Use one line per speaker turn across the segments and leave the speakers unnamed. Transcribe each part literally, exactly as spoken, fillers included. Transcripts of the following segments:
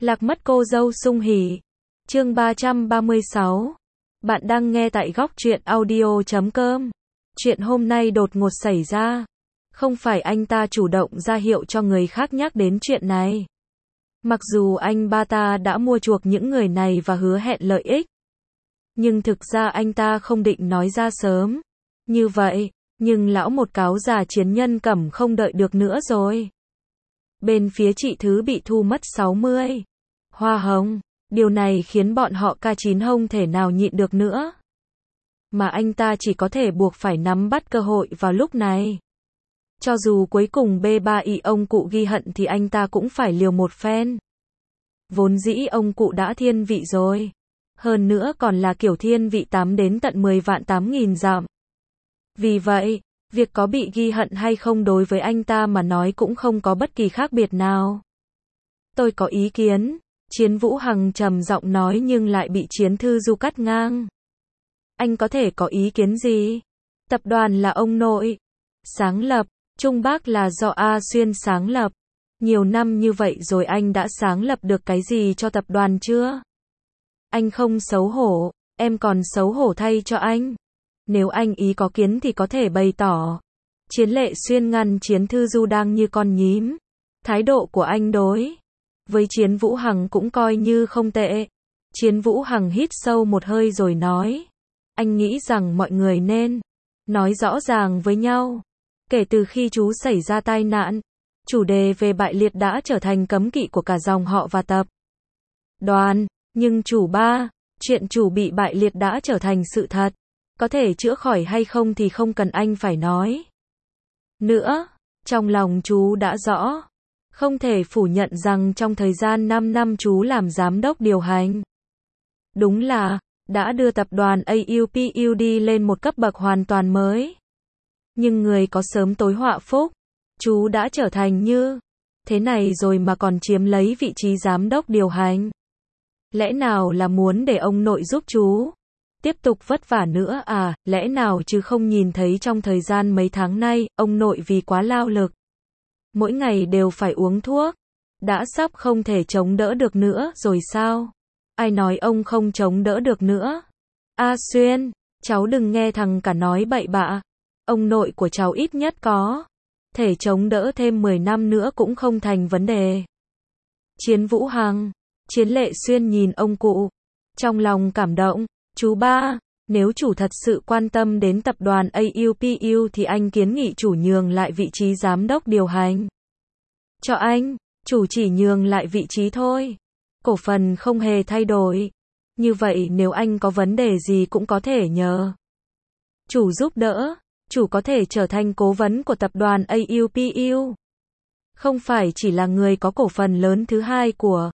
Lạc mất cô dâu sung hỉ. Chương ba trăm ba mươi sáu. Bạn đang nghe tại góc truyện audio chấm com. Chuyện hôm nay đột ngột xảy ra. Không phải anh ta chủ động ra hiệu cho người khác nhắc đến chuyện này. Mặc dù anh ba ta đã mua chuộc những người này và hứa hẹn lợi ích. Nhưng thực ra anh ta không định nói ra sớm. Như vậy, nhưng lão một cáo già chiến nhân Cẩm không đợi được nữa rồi. Bên phía chị Thứ bị thu mất sáu mươi hoa hồng. Điều này khiến bọn họ ca chín không thể nào nhịn được nữa. Mà anh ta chỉ có thể buộc phải nắm bắt cơ hội vào lúc này. Cho dù cuối cùng B ba Y ông cụ ghi hận thì anh ta cũng phải liều một phen. Vốn dĩ ông cụ đã thiên vị rồi. Hơn nữa còn là kiểu thiên vị tám đến tận mười vạn tám nghìn dặm. Vì vậy, việc có bị ghi hận hay không đối với anh ta mà nói cũng không có bất kỳ khác biệt nào. Tôi có ý kiến. Chiến Vũ Hằng trầm giọng nói nhưng lại bị Chiến Thư Du cắt ngang. Anh có thể có ý kiến gì? Tập đoàn là ông nội sáng lập, Trung Bắc là do A Xuyên sáng lập. Nhiều năm như vậy rồi anh đã sáng lập được cái gì cho tập đoàn chưa? Anh không xấu hổ, em còn xấu hổ thay cho anh. Nếu anh ý có kiến thì có thể bày tỏ. Chiến Lệ Xuyên ngăn Chiến Thư Du đang như con nhím. Thái độ của anh đối với Chiến Vũ Hằng cũng coi như không tệ. Chiến Vũ Hằng hít sâu một hơi rồi nói. Anh nghĩ rằng mọi người nên nói rõ ràng với nhau. Kể từ khi chú xảy ra tai nạn, chủ đề về bại liệt đã trở thành cấm kỵ của cả dòng họ và tập đoàn. Nhưng chủ ba, chuyện chủ bị bại liệt đã trở thành sự thật. Có thể chữa khỏi hay không thì không cần anh phải nói nữa. Trong lòng chú đã rõ. Không thể phủ nhận rằng trong thời gian năm năm chú làm giám đốc điều hành. Đúng là, đã đưa tập đoàn a u pê u đê lên một cấp bậc hoàn toàn mới. Nhưng người có sớm tối họa phúc. Chú đã trở thành như thế này rồi mà còn chiếm lấy vị trí giám đốc điều hành. Lẽ nào là muốn để ông nội giúp chú tiếp tục vất vả nữa à? Lẽ nào chứ không nhìn thấy trong thời gian mấy tháng nay, ông nội vì quá lao lực. Mỗi ngày đều phải uống thuốc. Đã sắp không thể chống đỡ được nữa rồi sao? Ai nói ông không chống đỡ được nữa? A Xuyên, cháu đừng nghe thằng cả nói bậy bạ. Ông nội của cháu ít nhất có thể chống đỡ thêm mười năm nữa cũng không thành vấn đề. Chiến Vũ Hằng, Chiến Lệ Xuyên nhìn ông cụ. Trong lòng cảm động. Chú ba, nếu chủ thật sự quan tâm đến tập đoàn a u pê u thì anh kiến nghị chủ nhường lại vị trí giám đốc điều hành cho anh. Chủ chỉ nhường lại vị trí thôi. Cổ phần không hề thay đổi. Như vậy nếu anh có vấn đề gì cũng có thể nhờ chủ giúp đỡ. Chủ có thể trở thành cố vấn của tập đoàn a u pê u. Không phải chỉ là người có cổ phần lớn thứ hai của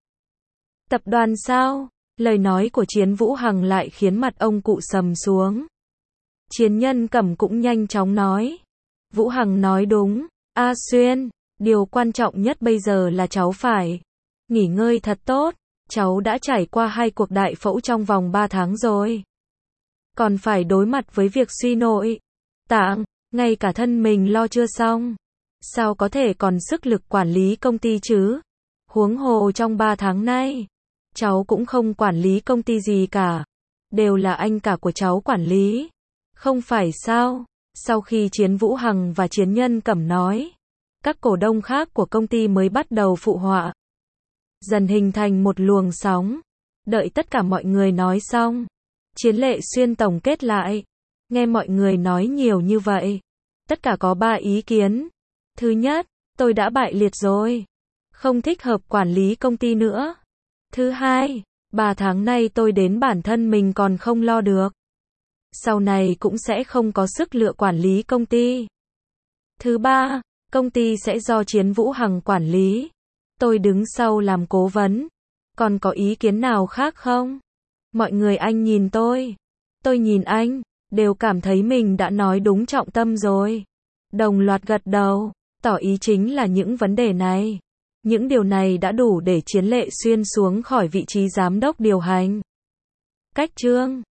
tập đoàn sao? Lời nói của Chiến Vũ Hằng lại khiến mặt ông cụ sầm xuống. Chiến Nhân Cẩm cũng nhanh chóng nói. Vũ Hằng nói đúng. A Xuyên, điều quan trọng nhất bây giờ là cháu phải nghỉ ngơi thật tốt. Cháu đã trải qua hai cuộc đại phẫu trong vòng ba tháng rồi. Còn phải đối mặt với việc suy nội tạng, ngay cả thân mình lo chưa xong. Sao có thể còn sức lực quản lý công ty chứ? Huống hồ trong ba tháng nay, cháu cũng không quản lý công ty gì cả. Đều là anh cả của cháu quản lý. Không phải sao? Sau khi Chiến Vũ Hằng và Chiến Nhân Cẩm nói, các cổ đông khác của công ty mới bắt đầu phụ họa. Dần hình thành một luồng sóng. Đợi tất cả mọi người nói xong, Chiến Lệ Xuyên tổng kết lại. Nghe mọi người nói nhiều như vậy. Tất cả có ba ý kiến. Thứ nhất, tôi đã bại liệt rồi. Không thích hợp quản lý công ty nữa. Thứ hai, ba tháng nay tôi đến bản thân mình còn không lo được. Sau này cũng sẽ không có sức lựa quản lý công ty. Thứ ba, công ty sẽ do Chiến Vũ Hằng quản lý. Tôi đứng sau làm cố vấn. Còn có ý kiến nào khác không? Mọi người anh nhìn tôi. Tôi nhìn anh. Đều cảm thấy mình đã nói đúng trọng tâm rồi. Đồng loạt gật đầu. Tỏ ý chính là những vấn đề này. Những điều này đã đủ để Chiến Lệ Xuyên xuống khỏi vị trí giám đốc điều hành. Cách chương